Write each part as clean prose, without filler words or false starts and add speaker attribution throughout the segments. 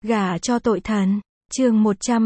Speaker 1: Gả cho tội thần. Chương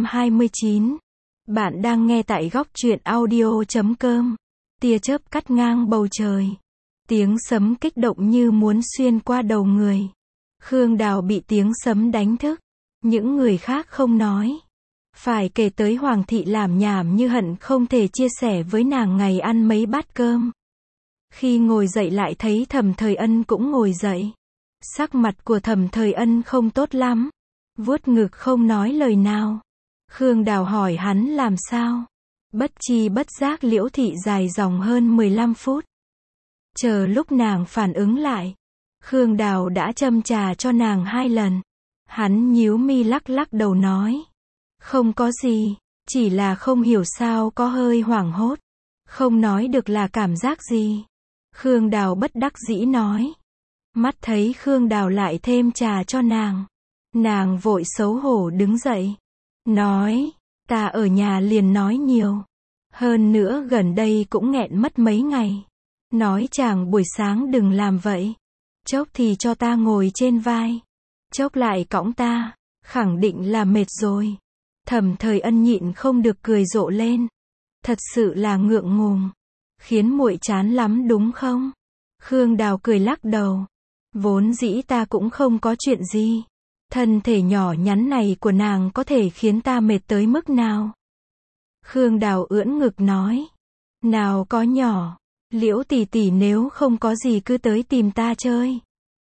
Speaker 1: 129. Bạn đang nghe tại góc truyện audio.com. Tia chớp cắt ngang bầu trời. Tiếng sấm kích động như muốn xuyên qua đầu người. Khương Đào bị tiếng sấm đánh thức. Những người khác không nói. Phải kể tới Hoàng thị làm nhảm như hận không thể chia sẻ với nàng ngày ăn mấy bát cơm. Khi ngồi dậy lại thấy Thẩm Thời Ân cũng ngồi dậy. Sắc mặt của Thẩm Thời Ân không tốt lắm. Vuốt ngực không nói lời nào. Khương Đào hỏi hắn làm sao. Bất chi bất giác Liễu thị dài dòng hơn 15 phút. Chờ lúc nàng phản ứng lại. Khương Đào đã châm trà cho nàng 2 lần. Hắn nhíu mi lắc lắc đầu nói. Không có gì, chỉ là không hiểu sao có hơi hoảng hốt. Không nói được là cảm giác gì. Khương Đào bất đắc dĩ nói. Mắt thấy Khương Đào lại thêm trà cho nàng. Nàng vội xấu hổ đứng dậy. Nói, ta ở nhà liền nói nhiều. Hơn nữa gần đây cũng nghẹn mất mấy ngày. Nói chàng buổi sáng đừng làm vậy. Chốc thì cho ta ngồi trên vai. Chốc lại cõng ta. Khẳng định là mệt rồi. Thẩm Thời Ân nhịn không được cười rộ lên. Thật sự là ngượng ngùng. Khiến muội chán lắm đúng không? Khương Đào cười lắc đầu. Vốn dĩ ta cũng không có chuyện gì. Thân thể nhỏ nhắn này của nàng có thể khiến ta mệt tới mức nào? Khương Đào ưỡn ngực nói. Nào có nhỏ. Liễu tỷ tỷ nếu không có gì cứ tới tìm ta chơi.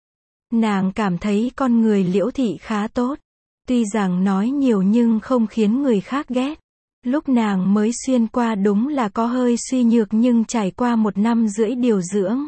Speaker 1: Nàng cảm thấy con người Liễu thị khá tốt. Tuy rằng nói nhiều nhưng không khiến người khác ghét. Lúc nàng mới xuyên qua đúng là có hơi suy nhược nhưng trải qua 1 năm rưỡi điều dưỡng.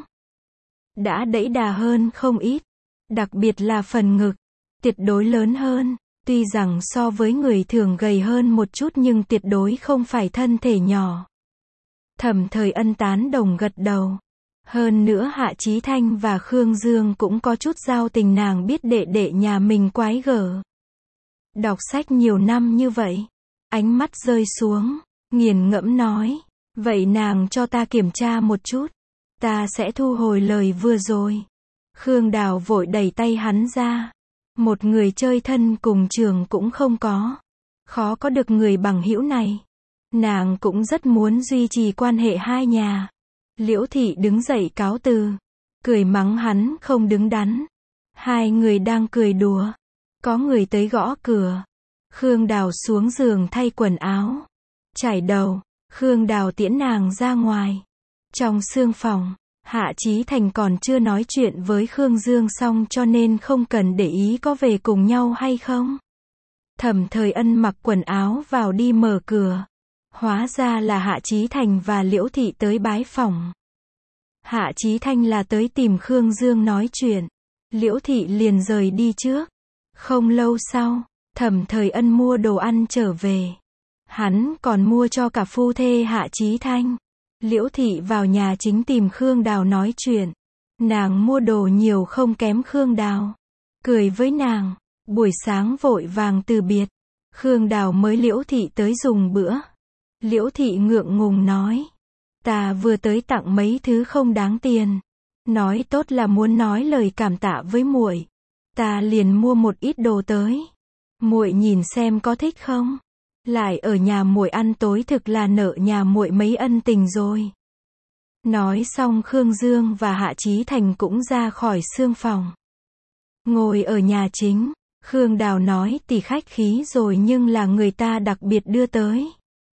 Speaker 1: Đã đẫy đà hơn không ít. Đặc biệt là phần ngực. Tuyệt đối lớn hơn. Tuy rằng so với người thường gầy hơn một chút nhưng tuyệt đối không phải thân thể nhỏ. Thẩm Thời Ân tán đồng gật đầu. Hơn nữa Hạ Chí Thanh và Khương Dương cũng có chút giao tình, nàng biết đệ đệ nhà mình quái gở. Đọc sách nhiều năm như vậy. Ánh mắt rơi xuống. Nghiền ngẫm nói. Vậy nàng cho ta kiểm tra một chút. Ta sẽ thu hồi lời vừa rồi. Khương Đào vội đẩy tay hắn ra. Một người chơi thân cùng trường cũng không có. Khó có được người bằng hữu này. Nàng cũng rất muốn duy trì quan hệ hai nhà. Liễu thị đứng dậy cáo từ. Cười mắng hắn không đứng đắn. Hai người đang cười đùa. Có người tới gõ cửa. Khương Đào xuống giường thay quần áo. Chải đầu. Khương Đào tiễn nàng ra ngoài. Trong sương phòng. Hạ Chí Thành còn chưa nói chuyện với Khương Dương xong cho nên không cần để ý có về cùng nhau hay không. Thẩm Thời Ân mặc quần áo vào đi mở cửa. Hóa ra là Hạ Chí Thành và Liễu thị tới bái phỏng. Hạ Chí Thanh là tới tìm Khương Dương nói chuyện. Liễu thị liền rời đi trước. Không lâu sau, Thẩm Thời Ân mua đồ ăn trở về. Hắn còn mua cho cả phu thê Hạ Chí Thanh. Liễu thị vào nhà chính tìm Khương Đào nói chuyện. Nàng mua đồ nhiều không kém Khương Đào. Cười với nàng. Buổi sáng vội vàng từ biệt. Khương Đào mới Liễu thị tới dùng bữa. Liễu thị ngượng ngùng nói. Ta vừa tới tặng mấy thứ không đáng tiền. Nói tốt là muốn nói lời cảm tạ với muội. Ta liền mua một ít đồ tới. Muội nhìn xem có thích không? Lại ở nhà muội ăn tối thực là nợ nhà muội mấy ân tình rồi. Nói xong Khương Dương và Hạ Chí Thành cũng ra khỏi sương phòng. Ngồi ở nhà chính, Khương Đào nói tỷ khách khí rồi nhưng là người ta đặc biệt đưa tới.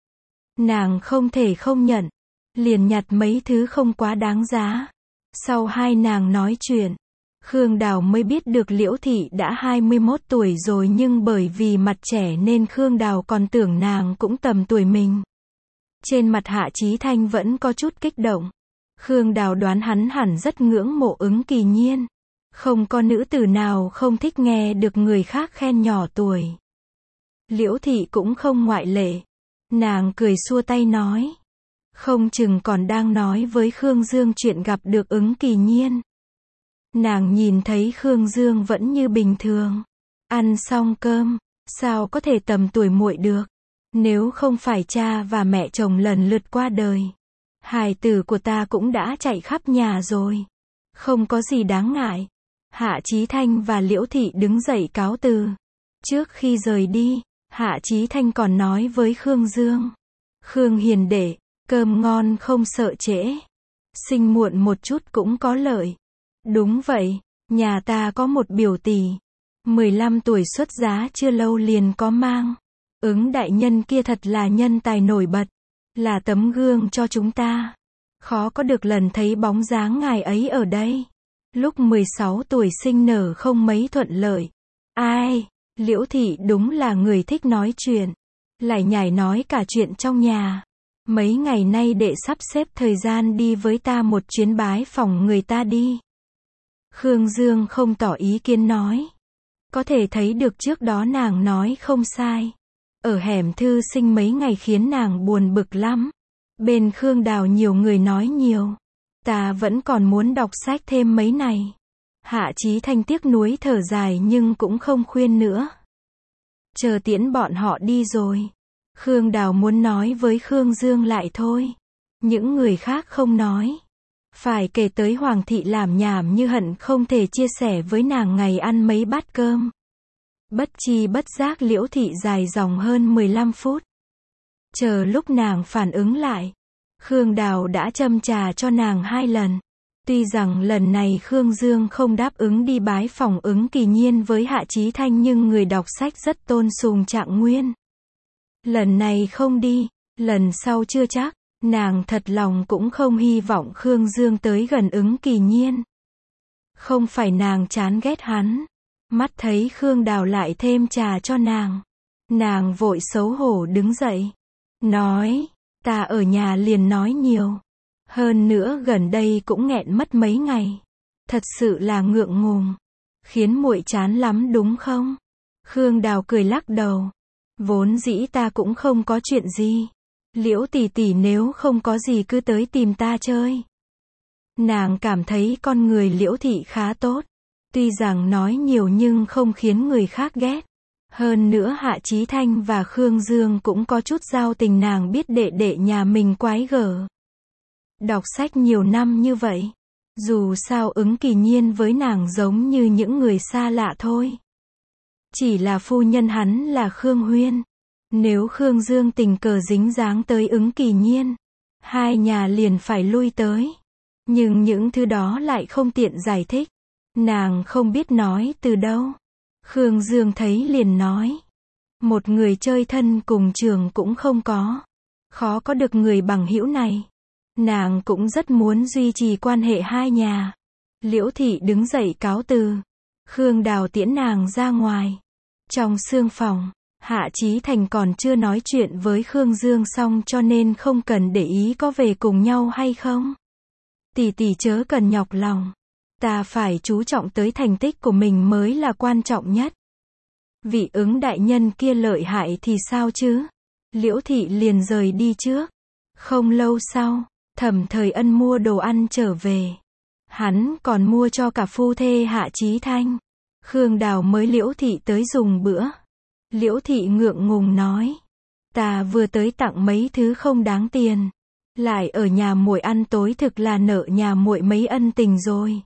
Speaker 1: Nàng không thể không nhận. Liền nhặt mấy thứ không quá đáng giá. Sau hai nàng nói chuyện, Khương Đào mới biết được Liễu thị đã 21 tuổi rồi nhưng bởi vì mặt trẻ nên Khương Đào còn tưởng nàng cũng tầm tuổi mình. Trên mặt Hạ Chí Thanh vẫn có chút kích động. Khương Đào đoán hắn hẳn rất ngưỡng mộ Ứng Kỳ Nhiên. Không có nữ tử nào không thích nghe được người khác khen nhỏ tuổi. Liễu thị cũng không ngoại lệ. Nàng cười xua tay nói. Không chừng còn đang nói với Khương Dương chuyện gặp được Ứng Kỳ Nhiên. Nàng nhìn thấy Khương Dương vẫn như bình thường. Ăn xong cơm, sao có thể tầm tuổi muội được. Nếu không phải cha và mẹ chồng lần lượt qua đời. Hài tử của ta cũng đã chạy khắp nhà rồi. Không có gì đáng ngại. Hạ Chí Thanh và Liễu thị đứng dậy cáo từ. Trước khi rời đi, Hạ Chí Thanh còn nói với Khương Dương. Khương hiền đệ, cơm ngon không sợ trễ. Sinh muộn một chút cũng có lợi. Đúng vậy, nhà ta có một biểu tỷ. 15 tuổi xuất giá chưa lâu liền có mang. Ứng đại nhân kia thật là nhân tài nổi bật. Là tấm gương cho chúng ta. Khó có được lần thấy bóng dáng ngài ấy ở đây. Lúc 16 tuổi sinh nở không mấy thuận lợi. Ai, Liễu thị đúng là người thích nói chuyện. Lại nhảy nói cả chuyện trong nhà. Mấy ngày nay đệ sắp xếp thời gian đi với ta một chuyến bái phỏng người ta đi. Khương Dương không tỏ ý kiến nói. Có thể thấy được trước đó nàng nói không sai. Ở hẻm thư sinh mấy ngày khiến nàng buồn bực lắm. Bên Khương Đào nhiều người nói nhiều. Ta vẫn còn muốn đọc sách thêm mấy này. Hạ Chí Thanh tiếc nuối thở dài nhưng cũng không khuyên nữa. Chờ tiễn bọn họ đi rồi. Khương Đào muốn nói với Khương Dương lại thôi. Những người khác không nói. Phải kể tới Hoàng thị làm nhảm như hận không thể chia sẻ với nàng ngày ăn mấy bát cơm. Bất chi bất giác Liễu thị dài dòng hơn 15 phút. Chờ lúc nàng phản ứng lại. Khương Đào đã châm trà cho nàng 2 lần. Tuy rằng lần này Khương Dương không đáp ứng đi bái phỏng Ứng Kỳ Nhiên với Hạ Chí Thanh nhưng người đọc sách rất tôn sùng Trạng Nguyên. Lần này không đi, lần sau chưa chắc, nàng thật lòng cũng không hy vọng Khương Dương tới gần Ứng Kỳ Nhiên. Không phải nàng chán ghét hắn. Mắt thấy Khương Đào lại thêm trà cho nàng. Nàng vội xấu hổ đứng dậy. Nói, ta ở nhà liền nói nhiều. Hơn nữa gần đây cũng nghẹn mất mấy ngày. Thật sự là ngượng ngùng. Khiến muội chán lắm đúng không? Khương Đào cười lắc đầu. Vốn dĩ ta cũng không có chuyện gì. Liễu tỷ tỷ nếu không có gì cứ tới tìm ta chơi. Nàng cảm thấy con người Liễu thị khá tốt. Tuy rằng nói nhiều nhưng không khiến người khác ghét. Hơn nữa Hạ Chí Thanh và Khương Dương cũng có chút giao tình, nàng biết đệ đệ nhà mình quái gở. Đọc sách nhiều năm như vậy. Dù sao Ứng Kỳ Nhiên với nàng giống như những người xa lạ thôi. Chỉ là phu nhân hắn là Khương Huyên. Nếu Khương Dương tình cờ dính dáng tới Ứng Kỳ Nhiên, hai nhà liền phải lui tới. Nhưng những thứ đó lại không tiện giải thích. Nàng không biết nói từ đâu. Khương Dương thấy liền nói. Một người chơi thân cùng trường cũng không có. Khó có được người bằng hữu này. Nàng cũng rất muốn duy trì quan hệ hai nhà. Liễu thị đứng dậy cáo từ. Khương Đào tiễn nàng ra ngoài. Trong sương phòng, Hạ Chí Thành còn chưa nói chuyện với Khương Dương xong cho nên không cần để ý có về cùng nhau hay không. Tỷ tỷ chớ cần nhọc lòng. Ta phải chú trọng tới thành tích của mình mới là quan trọng nhất. Vị Ứng đại nhân kia lợi hại thì sao chứ? Liễu thị liền rời đi trước. Không lâu sau, Thẩm Thời Ân mua đồ ăn trở về. Hắn còn mua cho cả phu thê Hạ Chí Thanh. Khương Đào mới Liễu thị tới dùng bữa. Liễu thị ngượng ngùng nói. Ta vừa tới tặng mấy thứ không đáng tiền. Lại ở nhà muội ăn tối thực là nợ nhà muội mấy ân tình rồi.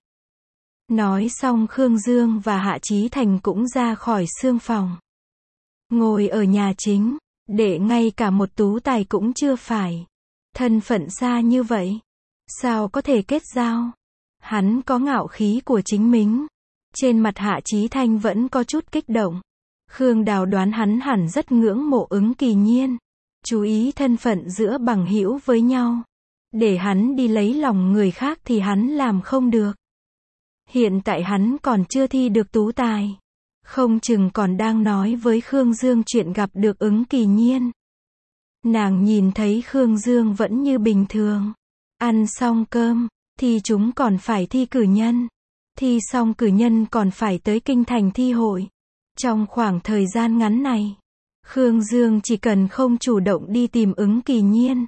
Speaker 1: Nói xong Khương Dương và Hạ Chí Thành cũng ra khỏi sương phòng. Ngồi ở nhà chính, để ngay cả một tú tài cũng chưa phải. Thân phận xa như vậy. Sao có thể kết giao? Hắn có ngạo khí của chính mình. Trên mặt Hạ Chí Thanh vẫn có chút kích động. Khương Đào đoán hắn hẳn rất ngưỡng mộ Ứng Kỳ Nhiên. Chú ý thân phận giữa bằng hữu với nhau. Để hắn đi lấy lòng người khác thì hắn làm không được. Hiện tại hắn còn chưa thi được tú tài. Không chừng còn đang nói với Khương Dương chuyện gặp được Ứng Kỳ Nhiên. Nàng nhìn thấy Khương Dương vẫn như bình thường. Ăn xong cơm, thì chúng còn phải thi cử nhân. Thi xong cử nhân còn phải tới kinh thành thi hội. Trong khoảng thời gian ngắn này, Khương Dương chỉ cần không chủ động đi tìm Ứng Kỳ Nhiên.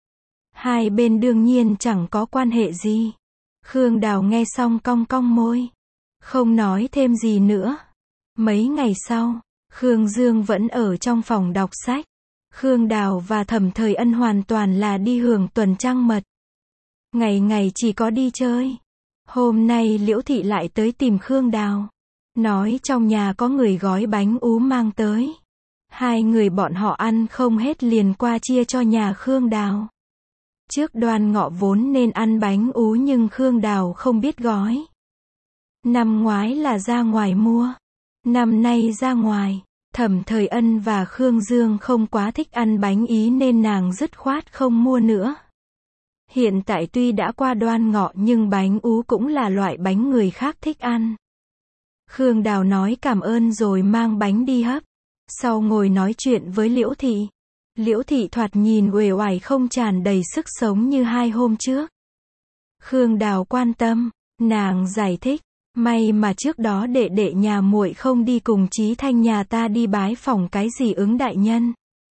Speaker 1: Hai bên đương nhiên chẳng có quan hệ gì. Khương Đào nghe xong cong cong môi. Không nói thêm gì nữa. Mấy ngày sau, Khương Dương vẫn ở trong phòng đọc sách. Khương Đào và Thẩm Thời Ân hoàn toàn là đi hưởng tuần trăng mật. Ngày ngày chỉ có đi chơi. Hôm nay Liễu thị lại tới tìm Khương Đào. nói trong nhà có người gói bánh ú mang tới. Hai người bọn họ ăn không hết liền qua chia cho nhà Khương Đào. Trước Đoan Ngọ vốn nên ăn bánh ú nhưng Khương Đào không biết gói. Năm ngoái là ra ngoài mua, năm nay ra ngoài. Thẩm Thời Ân và Khương Dương không quá thích ăn bánh Ý nên nàng dứt khoát không mua nữa. Hiện tại tuy đã qua Đoan Ngọ nhưng bánh ú cũng là loại bánh người khác thích ăn. Khương Đào nói cảm ơn rồi mang bánh đi hấp. Sau ngồi nói chuyện với Liễu Thị. Liễu Thị thoạt nhìn uể oải không tràn đầy sức sống như 2 hôm trước. Khương Đào quan tâm, nàng giải thích, may mà trước đó đệ đệ nhà muội không đi cùng Chí Thanh nhà ta đi bái phỏng cái gì Ứng đại nhân.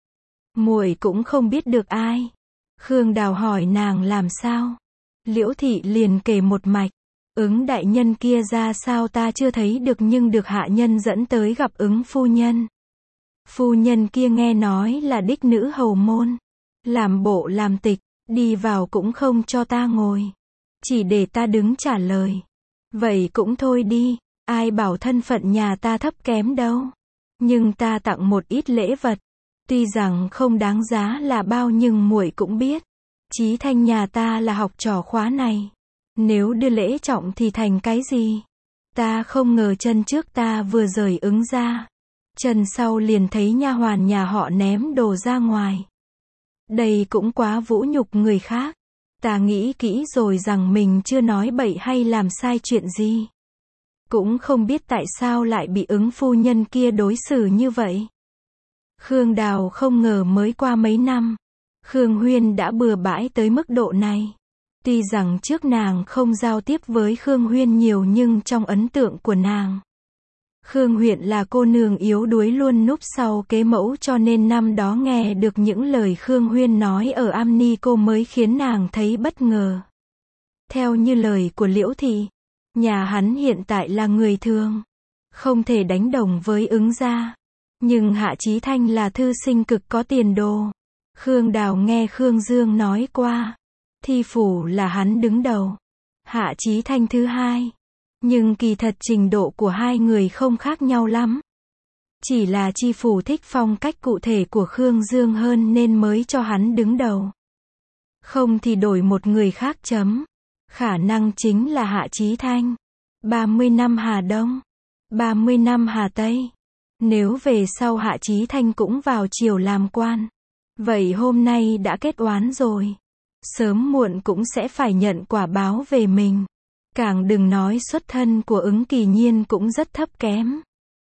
Speaker 1: Muội cũng không biết được ai. Khương Đào hỏi nàng làm sao. Liễu Thị liền kể một mạch. Ứng đại nhân kia ra sao ta chưa thấy được nhưng được hạ nhân dẫn tới gặp Ứng phu nhân. Phu nhân kia nghe nói là đích nữ hầu môn. Làm bộ làm tịch, đi vào cũng không cho ta ngồi. Chỉ để ta đứng trả lời. Vậy cũng thôi đi, ai bảo thân phận nhà ta thấp kém đâu. Nhưng ta tặng một ít lễ vật. Tuy rằng không đáng giá là bao nhưng muội cũng biết. Chí Thanh nhà ta là học trò khóa này. Nếu đưa lễ trọng thì thành cái gì? Ta không ngờ chân trước ta vừa rời Ứng ra. Chân sau liền thấy nha hoàn nhà họ ném đồ ra ngoài. Đây cũng quá vũ nhục người khác. Ta nghĩ kỹ rồi rằng mình chưa nói bậy hay làm sai chuyện gì. Cũng không biết tại sao lại bị Ứng phu nhân kia đối xử như vậy. Khương Đào không ngờ mới qua mấy năm, Khương Huyên đã bừa bãi tới mức độ này. Tuy rằng trước nàng không giao tiếp với Khương Huyên nhiều nhưng trong ấn tượng của nàng, Khương Huyên là cô nương yếu đuối luôn núp sau kế mẫu cho nên năm đó nghe được những lời Khương Huyên nói ở Am Ni cô mới khiến nàng thấy bất ngờ. Theo như lời của Liễu Thị, nhà hắn hiện tại là người thường, không thể đánh đồng với Ứng gia. Nhưng Hạ Chí Thanh là thư sinh cực có tiền đồ. Khương Đào nghe Khương Dương nói qua, thi phủ là hắn đứng đầu, Hạ Chí Thanh thứ hai. Nhưng kỳ thật trình độ của hai người không khác nhau lắm. Chỉ là chi phủ thích phong cách cụ thể của Khương Dương hơn nên mới cho hắn đứng đầu. Không thì đổi một người khác chấm. Khả năng chính là Hạ Chí Thanh. 30 năm Hà Đông, 30 năm Hà Tây. Nếu về sau Hạ Chí Thanh cũng vào triều làm quan, vậy hôm nay đã kết oán rồi. Sớm muộn cũng sẽ phải nhận quả báo về mình. Càng đừng nói xuất thân của Ứng Kỳ Nhiên cũng rất thấp kém.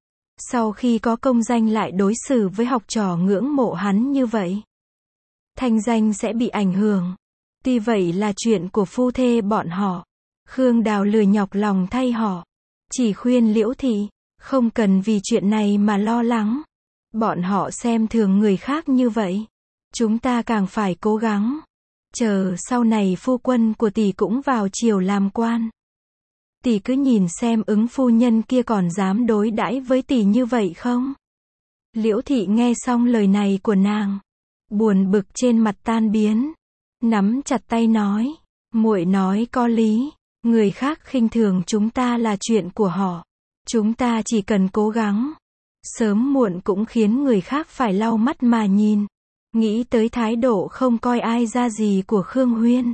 Speaker 1: Sau khi có công danh lại đối xử với học trò ngưỡng mộ hắn như vậy, thanh danh sẽ bị ảnh hưởng. Tuy vậy là chuyện của phu thê bọn họ. Khương Đào lười nhọc lòng thay họ. Chỉ khuyên Liễu Thị, không cần vì chuyện này mà lo lắng. Bọn họ xem thường người khác như vậy. Chúng ta càng phải cố gắng. Chờ sau này phu quân của tỷ cũng vào triều làm quan. Tỷ cứ nhìn xem Ứng phu nhân kia còn dám đối đãi với tỷ như vậy không? Liễu Thị nghe xong lời này của nàng, buồn bực trên mặt tan biến, nắm chặt tay nói, muội nói có lý, người khác khinh thường chúng ta là chuyện của họ, chúng ta chỉ cần cố gắng, sớm muộn cũng khiến người khác phải lau mắt mà nhìn. Nghĩ tới thái độ không coi ai ra gì của Khương Huyên,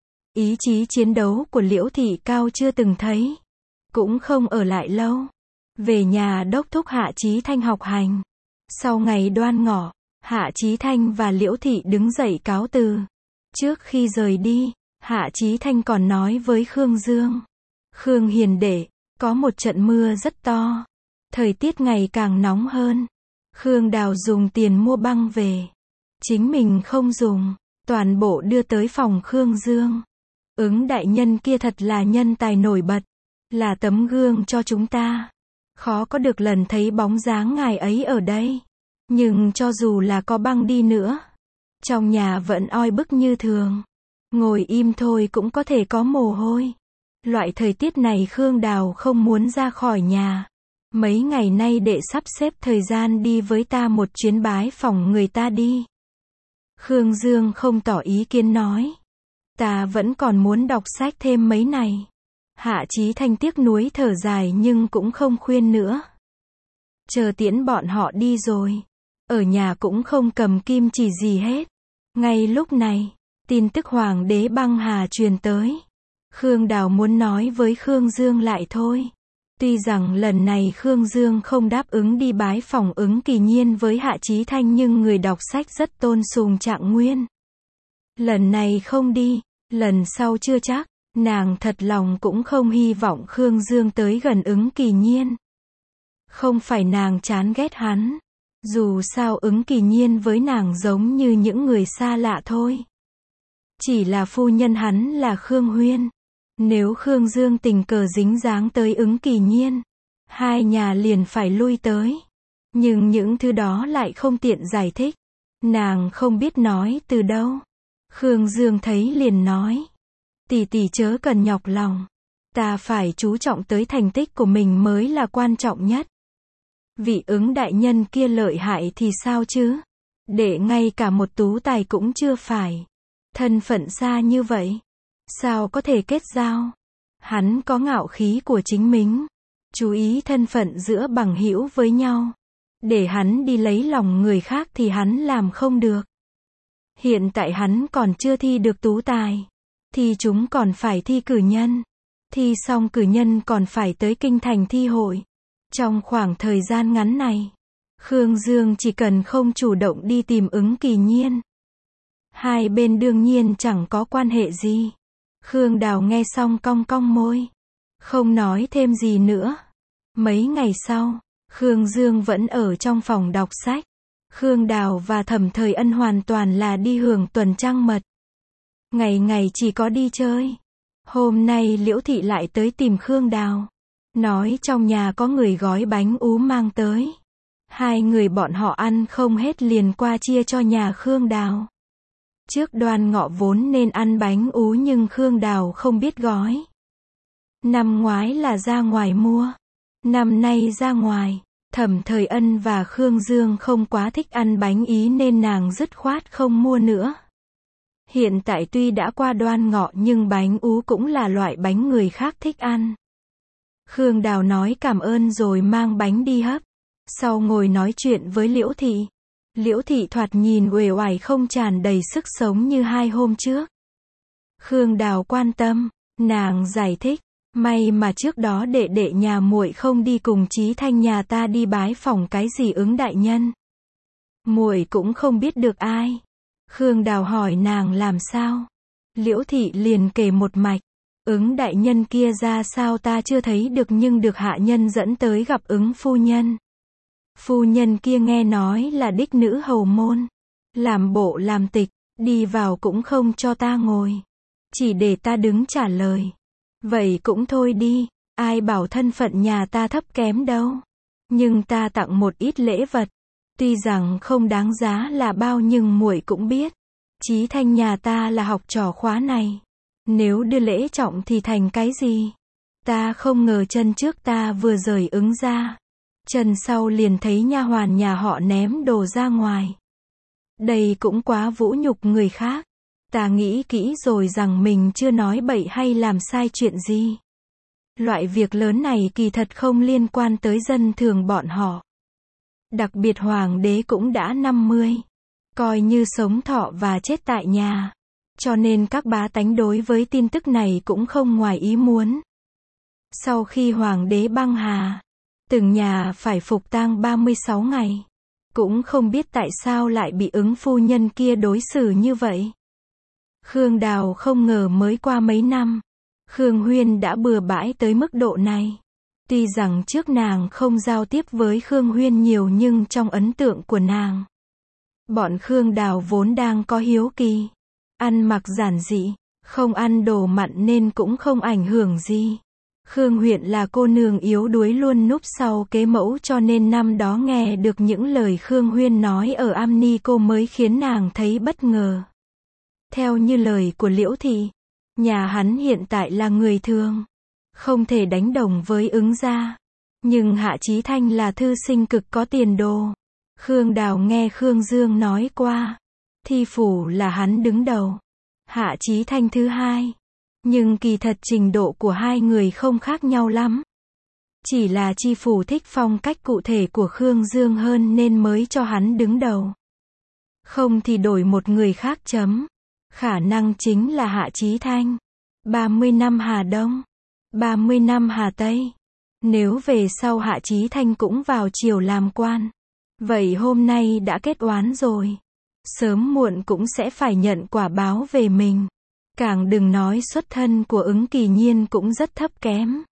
Speaker 1: ý chí chiến đấu của Liễu Thị cao chưa từng thấy, cũng không ở lại lâu, về nhà đốc thúc Hạ Chí Thanh học hành. Sau ngày Đoan Ngọ, Hạ Chí Thanh và Liễu Thị đứng dậy cáo từ. Trước khi rời đi, Hạ Chí Thanh còn nói với Khương Dương, Khương hiền đệ, có một trận mưa rất to, thời tiết ngày càng nóng hơn. Khương Đào dùng tiền mua băng về, chính mình không dùng, toàn bộ đưa tới phòng Khương Dương. Ứng đại nhân kia thật là nhân tài nổi bật, là tấm gương cho chúng ta. Khó có được lần thấy bóng dáng ngài ấy ở đây. Nhưng cho dù là có băng đi nữa, trong nhà vẫn oi bức như thường. Ngồi im thôi cũng có thể có mồ hôi. Loại thời tiết này Khương Đào không muốn ra khỏi nhà. Mấy ngày nay đệ sắp xếp thời gian đi với ta một chuyến bái phỏng người ta đi. Khương Dương không tỏ ý kiến nói, ta vẫn còn muốn đọc sách thêm mấy này. Hạ Chí Thanh tiếc nuối thở dài nhưng cũng không khuyên nữa. Chờ tiễn bọn họ đi rồi. Ở nhà cũng không cầm kim chỉ gì hết. Ngay lúc này, tin tức Hoàng đế băng hà truyền tới. Khương Đào muốn nói với Khương Dương lại thôi. Tuy rằng lần này Khương Dương không đáp ứng đi bái phỏng Ứng Kỳ Nhiên với Hạ Chí Thanh nhưng người đọc sách rất tôn sùng Trạng Nguyên. Lần này không đi, lần sau chưa chắc. Nàng thật lòng cũng không hy vọng Khương Dương tới gần Ứng Kỳ Nhiên. Không phải nàng chán ghét hắn. Dù sao Ứng Kỳ Nhiên với nàng giống như những người xa lạ thôi. Chỉ là phu nhân hắn là Khương Huyên. Nếu Khương Dương tình cờ dính dáng tới Ứng Kỳ Nhiên, hai nhà liền phải lui tới. Nhưng những thứ đó lại không tiện giải thích. Nàng không biết nói từ đâu. Khương Dương thấy liền nói. Tỷ tỷ chớ cần nhọc lòng. Ta phải chú trọng tới thành tích của mình mới là quan trọng nhất. Vị Ứng đại nhân kia lợi hại thì sao chứ? Để ngay cả một tú tài cũng chưa phải. Thân phận xa như vậy. Sao có thể kết giao? Hắn có ngạo khí của chính mình. Chú ý thân phận giữa bằng hữu với nhau. Để hắn đi lấy lòng người khác thì hắn làm không được. Hiện tại hắn còn chưa thi được tú tài. Thì chúng còn phải thi cử nhân. Thi xong cử nhân còn phải tới kinh thành thi hội. Trong khoảng thời gian ngắn này, Khương Dương chỉ cần không chủ động đi tìm Ứng Kỳ Nhiên. Hai bên đương nhiên chẳng có quan hệ gì. Khương Đào nghe xong cong cong môi. Không nói thêm gì nữa. Mấy ngày sau, Khương Dương vẫn ở trong phòng đọc sách. Khương Đào và Thẩm Thời Ân hoàn toàn là đi hưởng tuần trăng mật. Ngày ngày chỉ có đi chơi. Hôm nay Liễu Thị lại tới tìm Khương Đào. Nói trong nhà có người gói bánh ú mang tới. Hai người bọn họ ăn không hết liền qua chia cho nhà Khương Đào. Trước Đoan Ngọ vốn nên ăn bánh ú nhưng Khương Đào không biết gói. Năm ngoái là ra ngoài mua. Năm nay ra ngoài. Thẩm Thời Ân và Khương Dương không quá thích ăn bánh ý nên nàng dứt khoát không mua nữa. Hiện tại tuy đã qua Đoan Ngọ nhưng bánh ú cũng là loại bánh người khác thích ăn. Khương Đào nói cảm ơn rồi mang bánh đi hấp. Sau ngồi nói chuyện với Liễu Thị. Liễu Thị thoạt nhìn uể oải không tràn đầy sức sống như hai hôm trước. Khương Đào quan tâm, nàng giải thích, may mà trước đó đệ đệ nhà muội không đi cùng Chí Thanh nhà ta đi bái phỏng cái gì Ứng đại nhân. Muội cũng không biết được ai. Khương Đào hỏi nàng làm sao. Liễu Thị liền kể một mạch. Ứng đại nhân kia ra sao ta chưa thấy được nhưng được hạ nhân dẫn tới gặp Ứng phu nhân. Phu nhân kia nghe nói là đích nữ hầu môn. Làm bộ làm tịch, đi vào cũng không cho ta ngồi. Chỉ để ta đứng trả lời. Vậy cũng thôi đi, ai bảo thân phận nhà ta thấp kém đâu. Nhưng ta tặng một ít lễ vật. Tuy rằng không đáng giá là bao nhưng muội cũng biết. Chí Thanh nhà ta là học trò khóa này. Nếu đưa lễ trọng thì thành cái gì? Ta không ngờ chân trước ta vừa rời Ứng ra. Chân sau liền thấy nha hoàn nhà họ ném đồ ra ngoài. Đây cũng quá vũ nhục người khác. Ta nghĩ kỹ rồi rằng mình chưa nói bậy hay làm sai chuyện gì. Loại việc lớn này kỳ thật không liên quan tới dân thường bọn họ. Đặc biệt hoàng đế cũng đã 50. Coi như sống thọ và chết tại nhà. Cho nên các bá tánh đối với tin tức này cũng không ngoài ý muốn. Sau khi hoàng đế băng hà, từng nhà phải phục tang 36 ngày. Cũng không biết tại sao lại bị Ứng phu nhân kia đối xử như vậy. Khương Đào không ngờ mới qua mấy năm, Khương Huyên đã bừa bãi tới mức độ này. Tuy rằng trước nàng không giao tiếp với Khương Huyên nhiều nhưng trong ấn tượng của nàng, bọn Khương Đào vốn đang có hiếu kỳ. Ăn mặc giản dị, không ăn đồ mặn nên cũng không ảnh hưởng gì. Khương Huyên là cô nương yếu đuối luôn núp sau kế mẫu cho nên năm đó nghe được những lời Khương Huyên nói ở Am Ni cô mới khiến nàng thấy bất ngờ. Theo như lời của Liễu Thị, nhà hắn hiện tại là người thường, không thể đánh đồng với Ứng gia. Nhưng Hạ Chí Thanh là thư sinh cực có tiền đồ. Khương Đào nghe Khương Dương nói qua, Thi phủ là hắn đứng đầu, Hạ Chí Thanh thứ hai. Nhưng kỳ thật trình độ của hai người không khác nhau lắm. Chỉ là Chi Phủ thích phong cách cụ thể của Khương Dương hơn nên mới cho hắn đứng đầu. Không thì đổi một người khác chấm. Khả năng chính là Hạ Chí Thanh. 30 năm Hà Đông. 30 năm Hà Tây. Nếu về sau Hạ Chí Thanh cũng vào triều làm quan. Vậy hôm nay đã kết oán rồi. Sớm muộn cũng sẽ phải nhận quả báo về mình. Càng đừng nói xuất thân của Ứng Kỳ Nhiên cũng rất thấp kém.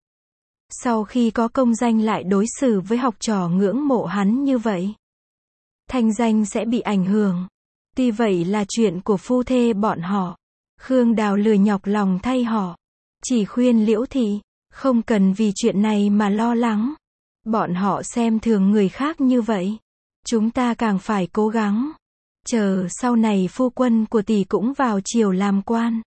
Speaker 1: Sau khi có công danh lại đối xử với học trò ngưỡng mộ hắn như vậy. Thanh danh sẽ bị ảnh hưởng. Tuy vậy là chuyện của phu thê bọn họ. Khương Đào lười nhọc lòng thay họ. Chỉ khuyên Liễu Thị, không cần vì chuyện này mà lo lắng. Bọn họ xem thường người khác như vậy. Chúng ta càng phải cố gắng. Chờ sau này phu quân của tỷ cũng vào triều làm quan.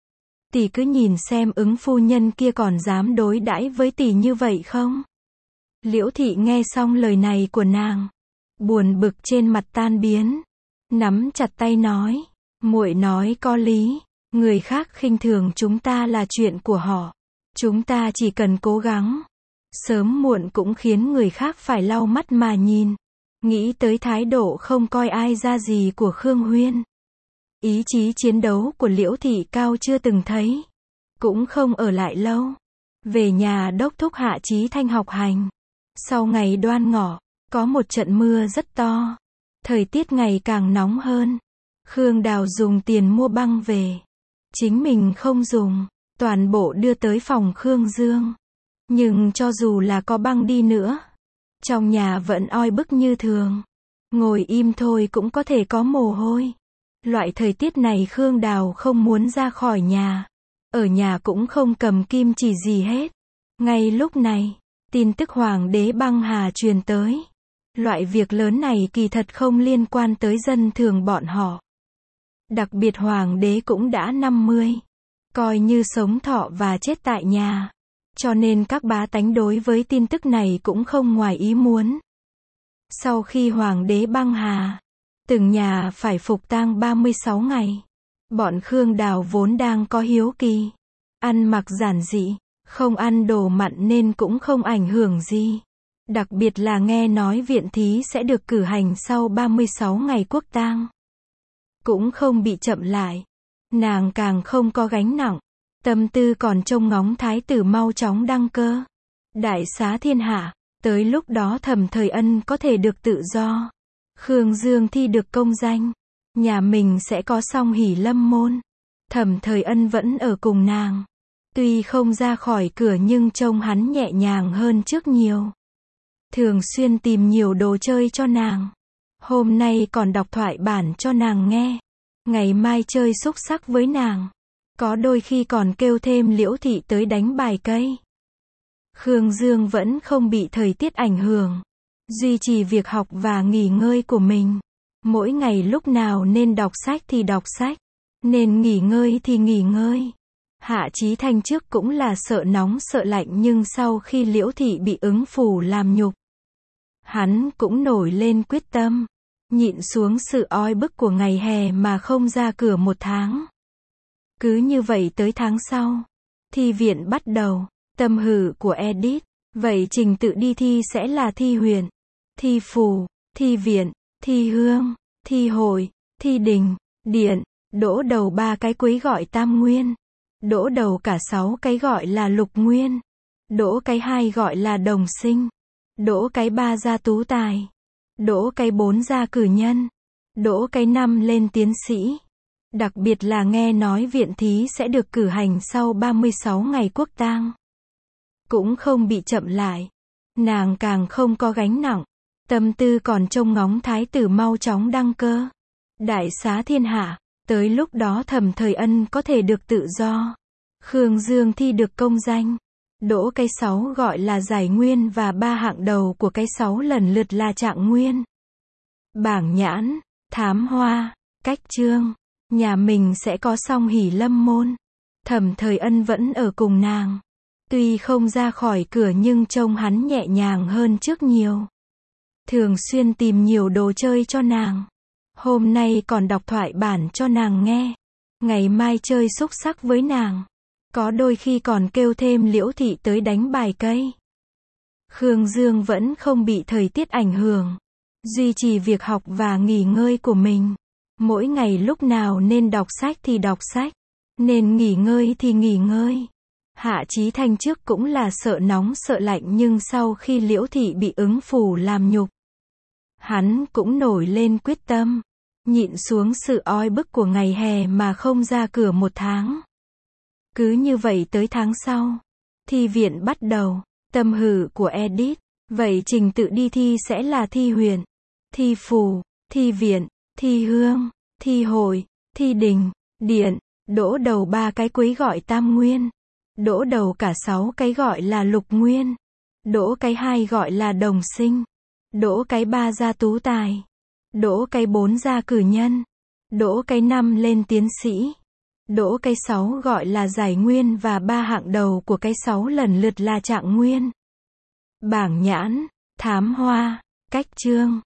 Speaker 1: Tỷ cứ nhìn xem Ứng phu nhân kia còn dám đối đãi với tỷ như vậy không? Liễu Thị nghe xong lời này của nàng, buồn bực trên mặt tan biến, nắm chặt tay nói, muội nói có lý, người khác khinh thường chúng ta là chuyện của họ, chúng ta chỉ cần cố gắng, sớm muộn cũng khiến người khác phải lau mắt mà nhìn. Nghĩ tới thái độ không coi ai ra gì của Khương Huyên. Ý chí chiến đấu của Liễu Thị cao chưa từng thấy. Cũng không ở lại lâu. Về nhà đốc thúc Hạ Chí Thanh học hành. Sau ngày Đoan Ngọ, có một trận mưa rất to. Thời tiết ngày càng nóng hơn. Khương Đào dùng tiền mua băng về. Chính mình không dùng. Toàn bộ đưa tới phòng Khương Dương. Nhưng cho dù là có băng đi nữa, trong nhà vẫn oi bức như thường. Ngồi im thôi cũng có thể có mồ hôi. Loại thời tiết này Khương Đào không muốn ra khỏi nhà. Ở nhà cũng không cầm kim chỉ gì hết. Ngay lúc này, tin tức Hoàng đế băng hà truyền tới. Loại việc lớn này kỳ thật không liên quan tới dân thường bọn họ. Đặc biệt Hoàng đế cũng đã 50. Coi như sống thọ và chết tại nhà. Cho nên các bá tánh đối với tin tức này cũng không ngoài ý muốn. Sau khi Hoàng đế băng hà, từng nhà phải phục tang 36 ngày. Bọn Khương Đào vốn đang có hiếu kỳ. Ăn mặc giản dị, không ăn đồ mặn nên cũng không ảnh hưởng gì. Đặc biệt là nghe nói viện thí sẽ được cử hành sau 36 ngày quốc tang. Cũng không bị chậm lại. Nàng càng không có gánh nặng. Tâm tư còn trông ngóng thái tử mau chóng đăng cơ. Đại xá thiên hạ, tới lúc đó Thẩm Thời Ân có thể được tự do. Khương Dương thi được công danh. Nhà mình sẽ có song hỷ lâm môn. Thẩm Thời Ân vẫn ở cùng nàng. Tuy không ra khỏi cửa nhưng trông hắn nhẹ nhàng hơn trước nhiều. Thường xuyên tìm nhiều đồ chơi cho nàng. Hôm nay còn đọc thoại bản cho nàng nghe. Ngày mai chơi xúc xắc với nàng. Có đôi khi còn kêu thêm Liễu Thị tới đánh bài cây. Khương Dương vẫn không bị thời tiết ảnh hưởng. Duy trì việc học và nghỉ ngơi của mình. Mỗi ngày lúc nào nên đọc sách thì đọc sách. Nên nghỉ ngơi thì nghỉ ngơi. Hạ Chí Thanh trước cũng là sợ nóng sợ lạnh nhưng sau khi Liễu Thị bị Ứng Phủ làm nhục, hắn cũng nổi lên quyết tâm. Nhịn xuống sự oi bức của ngày hè mà không ra cửa 1 tháng. Cứ như vậy tới tháng sau, thi viện bắt đầu. Tâm hử của Edith. Vậy trình tự đi thi sẽ là thi huyện, thi phủ, thi viện, thi hương, thi hội, thi đình, điện. Đỗ đầu 3 cái cuối gọi tam nguyên. Đỗ đầu cả 6 cái gọi là lục nguyên. Đỗ cái 2 gọi là đồng sinh. Đỗ cái 3 ra tú tài. Đỗ cái 4 ra cử nhân. Đỗ cái 5 lên tiến sĩ. Đặc biệt là nghe nói viện thí sẽ được cử hành sau 36 ngày quốc tang. Cũng không bị chậm lại. Nàng càng không có gánh nặng. Tâm tư còn trông ngóng thái tử mau chóng đăng cơ. Đại xá thiên hạ. Tới lúc đó Thẩm Thời Ân có thể được tự do. Khương Dương thi được công danh. Đỗ cái 6 gọi là giải nguyên và 3 hạng đầu của cái 6 lần lượt là trạng nguyên. Bảng nhãn, thám hoa, cách chương. Nhà mình sẽ có song hỷ lâm môn. Thẩm Thời Ân vẫn ở cùng nàng. Tuy không ra khỏi cửa nhưng trông hắn nhẹ nhàng hơn trước nhiều. Thường xuyên tìm nhiều đồ chơi cho nàng. Hôm nay còn đọc thoại bản cho nàng nghe. Ngày mai chơi xúc xắc với nàng. Có đôi khi còn kêu thêm Liễu Thị tới đánh bài cây. Khương Dương vẫn không bị thời tiết ảnh hưởng, duy trì việc học và nghỉ ngơi của mình. Mỗi ngày lúc nào nên đọc sách thì đọc sách, nên nghỉ ngơi thì nghỉ ngơi. Hạ Chí Thanh trước cũng là sợ nóng sợ lạnh, nhưng sau khi Liễu Thị bị ứng phủ làm nhục, hắn cũng nổi lên quyết tâm, nhịn xuống sự oi bức của ngày hè mà không ra cửa 1 tháng. Cứ như vậy tới tháng sau, thi viện bắt đầu. Tâm hử của Edith, vậy trình tự đi thi sẽ là thi huyện, thi phủ, thi viện, thi hương, thi hội, thi đình, điện, đỗ đầu 3 cái quấy gọi tam nguyên, đỗ đầu cả 6 cái gọi là lục nguyên, đỗ cái 2 gọi là đồng sinh, đỗ cái 3 ra tú tài, đỗ cái 4 ra cử nhân, đỗ cái 5 lên tiến sĩ, đỗ cái 6 gọi là giải nguyên, và 3 hạng đầu của cái 6 lần lượt là trạng nguyên. Bảng nhãn, thám hoa, cách chương,